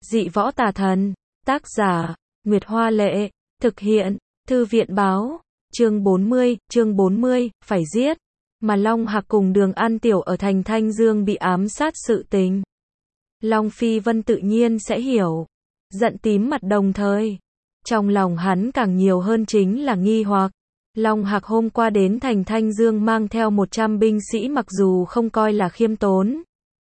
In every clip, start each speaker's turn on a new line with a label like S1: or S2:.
S1: Dị võ tà thần. Tác giả, Nguyệt Hoa Lệ. Thực hiện, Thư viện Báo. Chương 40, phải giết. Mà Long Hạc cùng Đường An Tiểu ở thành Thanh Dương bị ám sát sự tình. Long Phi Vân tự nhiên sẽ hiểu. Giận tím mặt đồng thời. Trong lòng hắn càng nhiều hơn chính là nghi hoặc. Long Hạc hôm qua đến thành Thanh Dương mang theo 100 binh sĩ mặc dù không coi là khiêm tốn.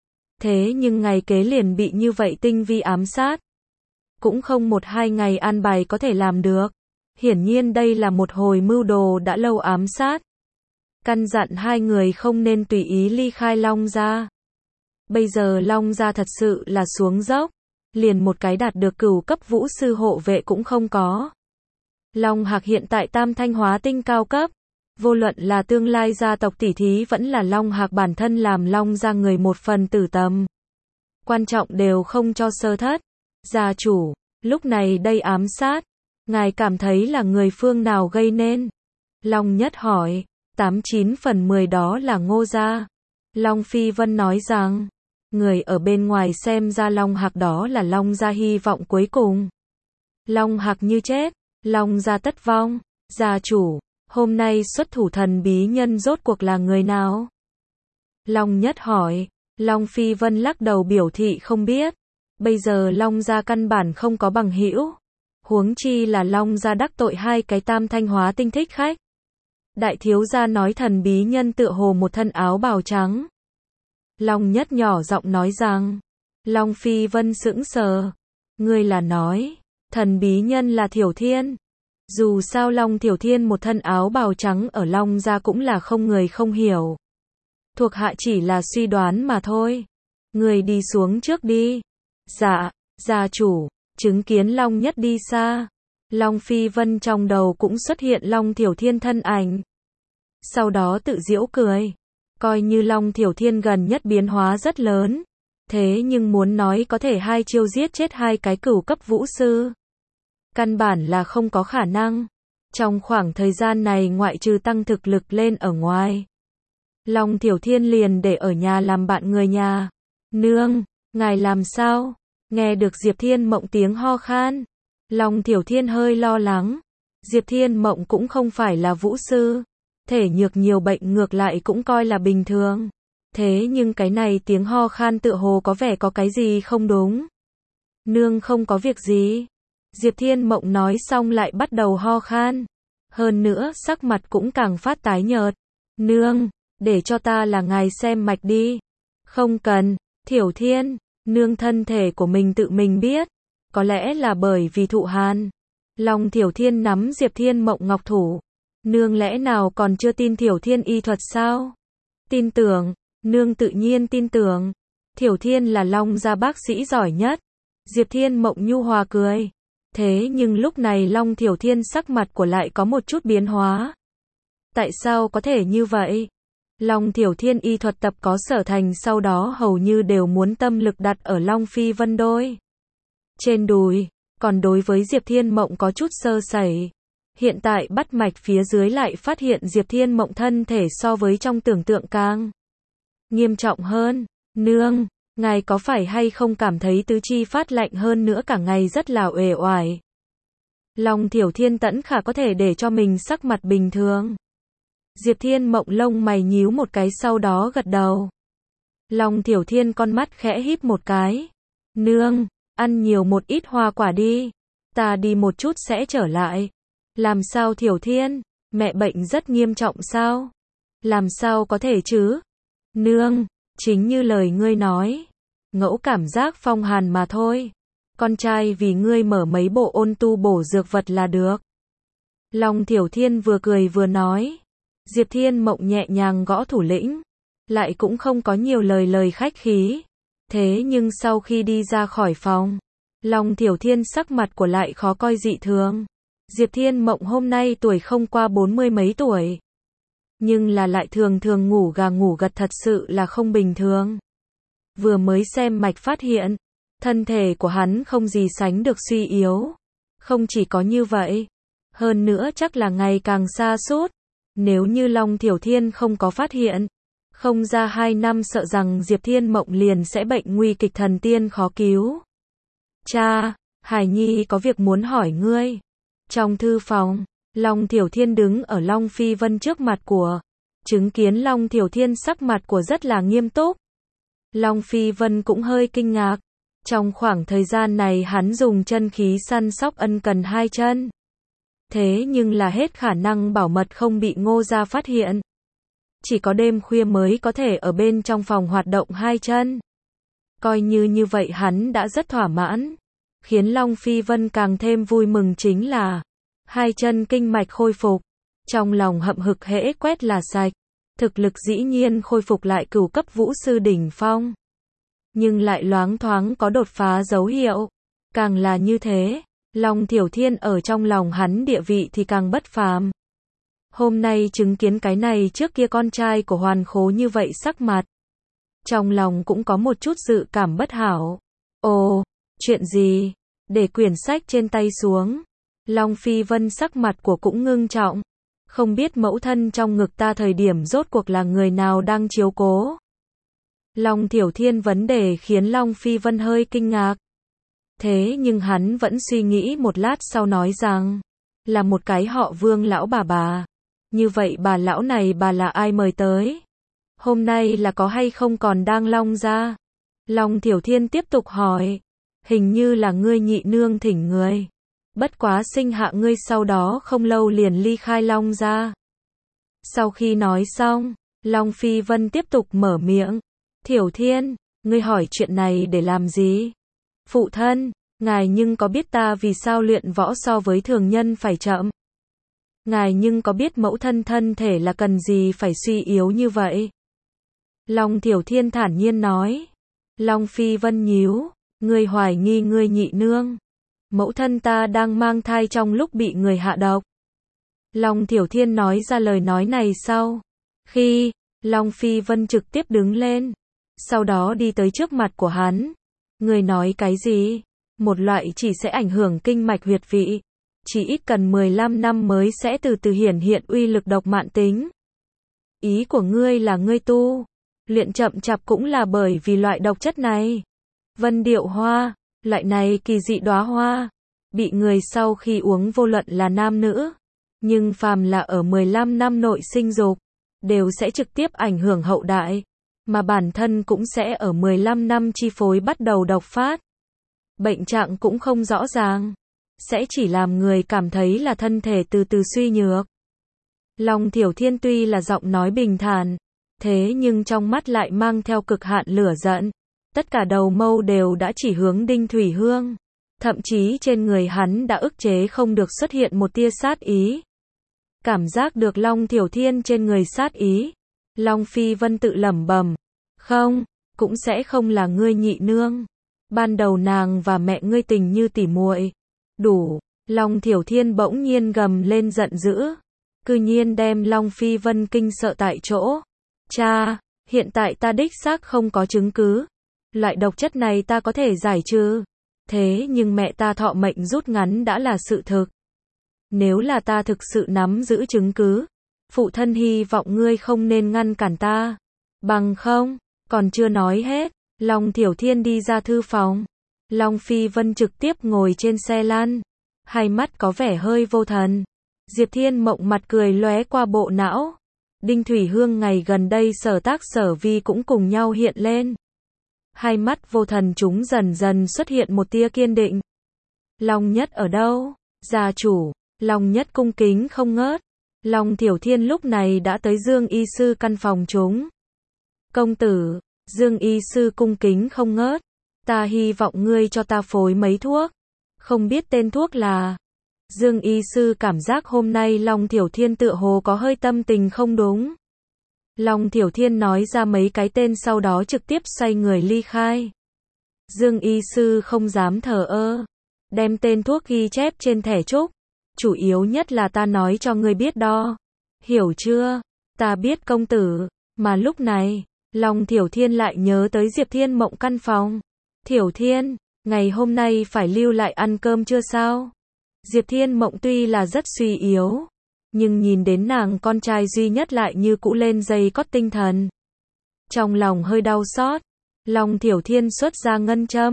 S1: Thế nhưng ngày kế liền bị như vậy tinh vi ám sát. Cũng không 1-2 ngày an bài có thể làm được. Hiển nhiên đây là một hồi mưu đồ đã lâu ám sát. Căn dặn hai người không nên tùy ý ly khai Long gia. Bây giờ Long gia thật sự là xuống dốc. Liền một cái đạt được cửu cấp vũ sư hộ vệ cũng không có. Long Hạc hiện tại tam thanh hóa tinh cao cấp. Vô luận là tương lai gia tộc tỷ thí vẫn là Long Hạc bản thân làm Long gia người một phần tử tầm. Quan trọng đều không cho sơ thất. Gia chủ, lúc này đây ám sát. Ngài cảm thấy là người phương nào gây nên? Long Nhất hỏi. 89 phần 10 đó là Ngô gia. Long Phi Vân nói rằng. Người ở bên ngoài xem ra Long Hạc đó là Long gia hy vọng cuối cùng. Long Hạc như chết. Long gia tất vong. Gia chủ, hôm nay xuất thủ thần bí nhân rốt cuộc là người nào? Long Nhất hỏi. Long Phi Vân lắc đầu biểu thị không biết. Bây giờ Long gia căn bản không có bằng hữu. Huống chi là Long gia đắc tội hai cái tam thanh hóa tinh thích khách. Đại thiếu gia nói thần bí nhân tựa hồ một thân áo bào trắng. Long Nhất nhỏ giọng nói rằng. Long Phi Vân sững sờ. Ngươi là nói, thần bí nhân là Thiểu Thiên. Dù sao Long Thiểu Thiên một thân áo bào trắng ở Long gia cũng là không người không hiểu. Thuộc hạ chỉ là suy đoán mà thôi. Người đi xuống trước đi. Dạ, gia chủ, chứng kiến Long Nhất đi xa. Long Phi Vân trong đầu cũng xuất hiện Long Thiểu Thiên thân ảnh. Sau đó tự giễu cười. Coi như Long Thiểu Thiên gần nhất biến hóa rất lớn. Thế nhưng muốn nói có thể hai chiêu giết chết hai cái cửu cấp vũ sư. Căn bản là không có khả năng. Trong khoảng thời gian này ngoại trừ tăng thực lực lên ở ngoài. Long Thiểu Thiên liền để ở nhà làm bạn người nhà. Nương, ngài làm sao? Nghe được Diệp Thiên Mộng tiếng ho khan. Long Thiểu Thiên hơi lo lắng. Diệp Thiên Mộng cũng không phải là vũ sư. Thể nhược nhiều bệnh ngược lại cũng coi là bình thường. Thế nhưng cái này tiếng ho khan tựa hồ có vẻ có cái gì không đúng. Nương không có việc gì. Diệp Thiên Mộng nói xong lại bắt đầu ho khan. Hơn nữa sắc mặt cũng càng phát tái nhợt. Nương, để cho ta là ngài xem mạch đi. Không cần, Thiểu Thiên, nương thân thể của mình tự mình biết. Có lẽ là bởi vì thụ hàn. Long Thiểu Thiên nắm Diệp Thiên Mộng ngọc thủ. Nương lẽ nào còn chưa tin Thiểu Thiên y thuật sao? Tin tưởng, nương tự nhiên tin tưởng. Thiểu Thiên là Long gia bác sĩ giỏi nhất. Diệp Thiên Mộng nhu hòa cười. Thế nhưng lúc này Long Thiểu Thiên sắc mặt của lại có một chút biến hóa. Tại sao có thể như vậy? Long Thiểu Thiên y thuật tập có sở thành sau đó hầu như đều muốn tâm lực đặt ở Long Phi Vân đôi trên đùi, còn đối với Diệp Thiên Mộng có chút sơ sẩy. Hiện tại bắt mạch phía dưới lại phát hiện Diệp Thiên Mộng thân thể so với trong tưởng tượng càng nghiêm trọng hơn. Nương, ngài có phải hay không cảm thấy tứ chi phát lạnh hơn nữa cả ngày rất là uể oải? Long Thiểu Thiên tẫn khả có thể để cho mình sắc mặt bình thường. Diệp Thiên Mộng lông mày nhíu một cái sau đó gật đầu. Long Thiểu Thiên con mắt khẽ híp một cái. Nương, ăn nhiều một ít hoa quả đi. Ta đi một chút sẽ trở lại. Làm sao Thiểu Thiên? Mẹ bệnh rất nghiêm trọng sao? Làm sao có thể chứ? Nương, chính như lời ngươi nói. Ngẫu cảm giác phong hàn mà thôi. Con trai vì ngươi mở mấy bộ ôn tu bổ dược vật là được. Long Thiểu Thiên vừa cười vừa nói. Diệp Thiên Mộng nhẹ nhàng gõ thủ lĩnh. Lại cũng không có nhiều lời khách khí. Thế nhưng sau khi đi ra khỏi phòng. Long Thiểu Thiên sắc mặt của lại khó coi dị thường. Diệp Thiên Mộng hôm nay tuổi không qua 40 mấy tuổi. Nhưng là lại thường thường ngủ gà ngủ gật thật sự là không bình thường. Vừa mới xem mạch phát hiện. Thân thể của hắn không gì sánh được suy yếu. Không chỉ có như vậy. Hơn nữa chắc là ngày càng sa sút. Nếu như Long Thiểu Thiên không có phát hiện. Không ra 2 năm sợ rằng Diệp Thiên Mộng liền sẽ bệnh nguy kịch thần tiên khó cứu. Cha, Hải Nhi có việc muốn hỏi ngươi. Trong thư phòng, Long Thiểu Thiên đứng ở Long Phi Vân trước mặt của. Chứng kiến Long Thiểu Thiên sắc mặt của rất là nghiêm túc. Long Phi Vân cũng hơi kinh ngạc. Trong khoảng thời gian này hắn dùng chân khí săn sóc ân cần hai chân. Thế nhưng là hết khả năng bảo mật không bị Ngô gia phát hiện. Chỉ có đêm khuya mới có thể ở bên trong phòng hoạt động hai chân. Coi như vậy hắn đã rất thỏa mãn. Khiến Long Phi Vân càng thêm vui mừng chính là hai chân kinh mạch khôi phục. Trong lòng hậm hực hễ quét là sạch. Thực lực dĩ nhiên khôi phục lại cửu cấp vũ sư đỉnh phong. Nhưng lại loáng thoáng có đột phá dấu hiệu. Càng là như thế, Long Thiểu Thiên ở trong lòng hắn địa vị thì càng bất phàm. Hôm nay chứng kiến cái này trước kia con trai của Hoàn Khố như vậy sắc mặt. Trong lòng cũng có một chút dự cảm bất hảo. Ồ, chuyện gì? Để quyển sách trên tay xuống. Long Phi Vân sắc mặt của cũng ngưng trọng. Không biết mẫu thân trong ngực ta thời điểm rốt cuộc là người nào đang chiếu cố. Long Thiểu Thiên vấn đề khiến Long Phi Vân hơi kinh ngạc. Thế nhưng hắn vẫn suy nghĩ một lát sau nói rằng, là một cái họ Vương lão bà. Như vậy bà lão này bà là ai mời tới? Hôm nay là có hay không còn đang Long gia? Long Thiểu Thiên tiếp tục hỏi, hình như là ngươi nhị nương thỉnh người. Bất quá sinh hạ ngươi sau đó không lâu liền ly khai Long gia. Sau khi nói xong, Long Phi Vân tiếp tục mở miệng. Thiểu Thiên, ngươi hỏi chuyện này để làm gì? Phụ thân, ngài nhưng có biết ta vì sao luyện võ so với thường nhân phải chậm? Ngài nhưng có biết mẫu thân thân thể là cần gì phải suy yếu như vậy? Long Thiểu Thiên thản nhiên nói. Long Phi Vân nhíu, ngươi hoài nghi ngươi nhị nương. Mẫu thân ta đang mang thai trong lúc bị người hạ độc. Long Thiểu Thiên nói ra lời nói này sau. Khi, Long Phi Vân trực tiếp đứng lên. Sau đó đi tới trước mặt của hắn. Người nói cái gì? Một loại chỉ sẽ ảnh hưởng kinh mạch huyệt vị. Chỉ ít cần 15 năm mới sẽ từ từ hiển hiện uy lực độc mạn tính. Ý của ngươi là ngươi tu. Luyện chậm chạp cũng là bởi vì loại độc chất này. Vân điệu hoa, loại này kỳ dị đóa hoa. Bị người sau khi uống vô luận là nam nữ. Nhưng phàm là ở 15 năm nội sinh dục. Đều sẽ trực tiếp ảnh hưởng hậu đại. Mà bản thân cũng sẽ ở 15 năm chi phối bắt đầu độc phát. Bệnh trạng cũng không rõ ràng. Sẽ chỉ làm người cảm thấy là thân thể từ từ suy nhược. Long Thiểu Thiên tuy là giọng nói bình thản. Thế nhưng trong mắt lại mang theo cực hạn lửa giận. Tất cả đầu mâu đều đã chỉ hướng Đinh Thủy Hương. Thậm chí trên người hắn đã ức chế không được xuất hiện một tia sát ý. Cảm giác được Long Thiểu Thiên trên người sát ý. Long Phi Vân tự lẩm bẩm. Không, cũng sẽ không là ngươi nhị nương. Ban đầu nàng và mẹ ngươi tình như tỉ muội. Đủ. Long Thiểu Thiên bỗng nhiên gầm lên giận dữ. Cư nhiên đem Long Phi Vân kinh sợ tại chỗ. Cha, hiện tại ta đích xác không có chứng cứ. Loại độc chất này ta có thể giải trừ. Thế nhưng mẹ ta thọ mệnh rút ngắn đã là sự thực. Nếu là ta thực sự nắm giữ chứng cứ, phụ thân hy vọng ngươi không nên ngăn cản ta. Bằng không, còn chưa nói hết, Long Thiểu Thiên đi ra thư phòng. Long Phi Vân trực tiếp ngồi trên xe lăn. Hai mắt có vẻ hơi vô thần. Diệp Thiên Mộng mặt cười lóe qua bộ não. Đinh Thủy Hương ngày gần đây sở tác sở vi cũng cùng nhau hiện lên. Hai mắt vô thần chúng dần dần xuất hiện một tia kiên định. Long Nhất ở đâu? Gia chủ. Long Nhất cung kính không ngớt. Long Thiểu Thiên lúc này đã tới Dương y sư căn phòng chúng. Công tử. Dương y sư cung kính không ngớt. Ta hy vọng ngươi cho ta phối mấy thuốc. Không biết tên thuốc là. Dương y sư cảm giác hôm nay Long Thiểu Thiên tựa hồ có hơi tâm tình không đúng. Long Thiểu Thiên nói ra mấy cái tên sau đó trực tiếp xoay người ly khai. Dương y sư không dám thờ ơ. Đem tên thuốc ghi chép trên thẻ trúc. Chủ yếu nhất là ta nói cho ngươi biết đo. Hiểu chưa? Ta biết công tử. Mà lúc này, Long Thiểu Thiên lại nhớ tới Diệp Thiên Mộng căn phòng. Thiểu Thiên, ngày hôm nay phải lưu lại ăn cơm chưa sao? Diệp Thiên Mộng tuy là rất suy yếu. Nhưng nhìn đến nàng con trai duy nhất lại như cũ lên dây cót tinh thần. Trong lòng hơi đau xót. Long Thiểu Thiên xuất ra ngân châm.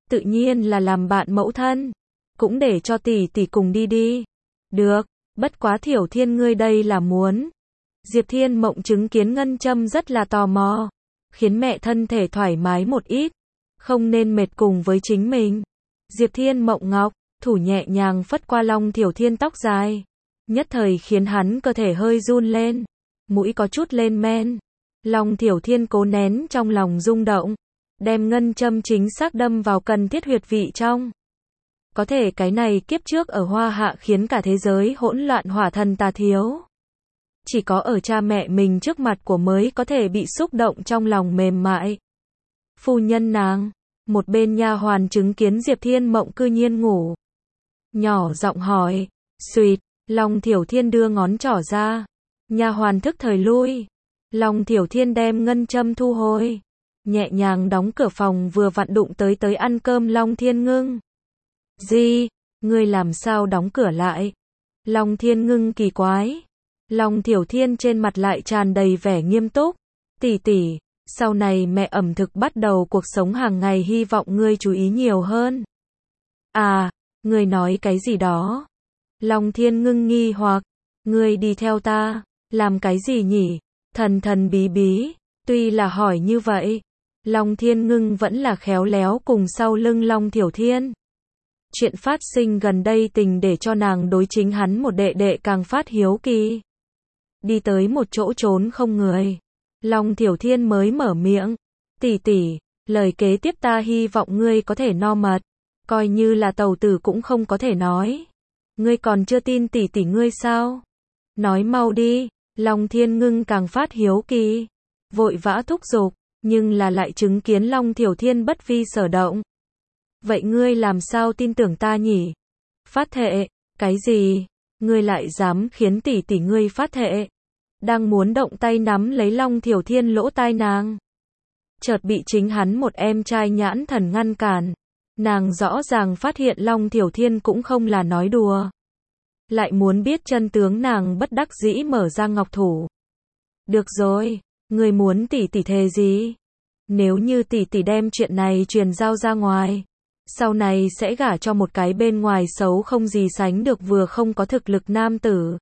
S1: tự nhiên là làm bạn mẫu thân. Cũng để cho tỷ tỷ cùng đi đi. Được, bất quá Thiểu Thiên ngươi đây là muốn. Diệp Thiên Mộng chứng kiến ngân châm rất là tò mò. Khiến mẹ thân thể thoải mái một ít. Không nên mệt cùng với chính mình. Diệp Thiên Mộng ngọc, thủ nhẹ nhàng phất qua Long Thiểu Thiên tóc dài. Nhất thời khiến hắn cơ thể hơi run lên. Mũi có chút lên men. Long Thiểu Thiên cố nén trong lòng rung động. Đem ngân châm chính xác đâm vào cần thiết huyệt vị trong. Có thể cái này kiếp trước ở Hoa Hạ khiến cả thế giới hỗn loạn hỏa thần tà thiếu. Chỉ có ở cha mẹ mình trước mặt của mới có thể bị xúc động trong lòng mềm mại. Phu nhân nàng, một bên nha hoàn chứng kiến Diệp Thiên Mộng cư nhiên ngủ. Nhỏ giọng hỏi, suýt, Long Thiểu Thiên đưa ngón trỏ ra. Nha hoàn thức thời lui. Long Thiểu Thiên đem ngân châm thu hồi. Nhẹ nhàng đóng cửa phòng vừa vặn đụng tới ăn cơm Long Thiên Ngưng. Gì? Ngươi làm sao đóng cửa lại? Long Thiên Ngưng kỳ quái. Long Thiểu Thiên trên mặt lại tràn đầy vẻ nghiêm túc. Tỷ tỷ, sau này mẹ ẩm thực bắt đầu cuộc sống hàng ngày hy vọng ngươi chú ý nhiều hơn. À, ngươi nói cái gì đó? Long Thiên Ngưng nghi hoặc, ngươi đi theo ta, làm cái gì nhỉ? Thần thần bí bí, tuy là hỏi như vậy, Long Thiên Ngưng vẫn là khéo léo cùng sau lưng Long Thiểu Thiên. Chuyện phát sinh gần đây tình để cho nàng đối chính hắn một đệ đệ càng phát hiếu kỳ. Đi tới một chỗ trốn không người. Long Thiểu Thiên mới mở miệng. Tỷ tỷ, lời kế tiếp ta hy vọng ngươi có thể no mật. Coi như là tàu tử cũng không có thể nói. Ngươi còn chưa tin tỷ tỷ ngươi sao? Nói mau đi. Long Thiên Ngưng càng phát hiếu kỳ. Vội vã thúc giục, nhưng là lại chứng kiến Long Thiểu Thiên bất vi sở động. Vậy ngươi làm sao tin tưởng ta nhỉ? Phát thệ, cái gì? Ngươi lại dám khiến tỷ tỷ ngươi phát thệ? Đang muốn động tay nắm lấy Long Thiểu Thiên lỗ tai nàng. Chợt bị chính hắn một em trai nhãn thần ngăn cản. Nàng rõ ràng phát hiện Long Thiểu Thiên cũng không là nói đùa. Lại muốn biết chân tướng nàng bất đắc dĩ mở ra ngọc thủ. Được rồi, ngươi muốn tỷ tỷ thề gì? Nếu như tỷ tỷ đem chuyện này truyền giao ra ngoài, sau này sẽ gả cho một cái bên ngoài xấu không gì sánh được vừa không có thực lực nam tử.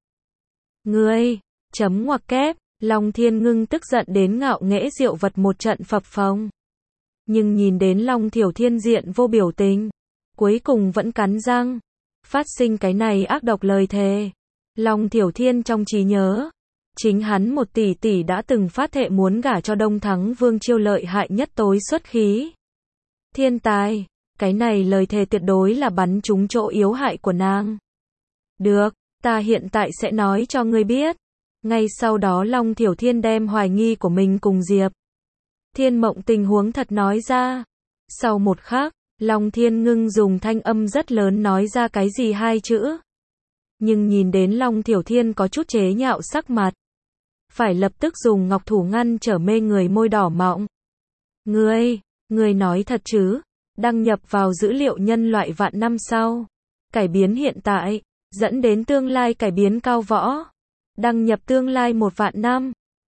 S1: Ngươi, chấm ngoặc kép, Long Thiên Ngưng tức giận đến ngạo nghễ diệu vật một trận phập phồng. Nhưng nhìn đến Long Thiểu Thiên diện vô biểu tình, cuối cùng vẫn cắn răng, phát sinh cái này ác độc lời thề. Long Thiểu Thiên trong trí nhớ, chính hắn một tỷ tỷ đã từng phát thệ muốn gả cho Đông Thắng Vương Chiêu lợi hại nhất tối xuất khí. Thiên tài, cái này lời thề tuyệt đối là bắn trúng chỗ yếu hại của nàng. Được, ta hiện tại sẽ nói cho ngươi biết. Ngay sau đó Long Thiểu Thiên đem hoài nghi của mình cùng Diệp Thiên Mộng tình huống thật nói ra. Sau một khắc, Long Thiên Ngưng dùng thanh âm rất lớn nói ra cái gì hai chữ. Nhưng nhìn đến Long Thiểu Thiên có chút chế nhạo sắc mặt. Phải lập tức dùng ngọc thủ ngăn trở mê người môi đỏ mọng. Ngươi nói thật chứ? Đăng nhập vào dữ liệu nhân loại vạn năm sau. Cải biến hiện tại, dẫn đến tương lai cải biến cao võ. Đăng nhập tương lai 1 vạn năm.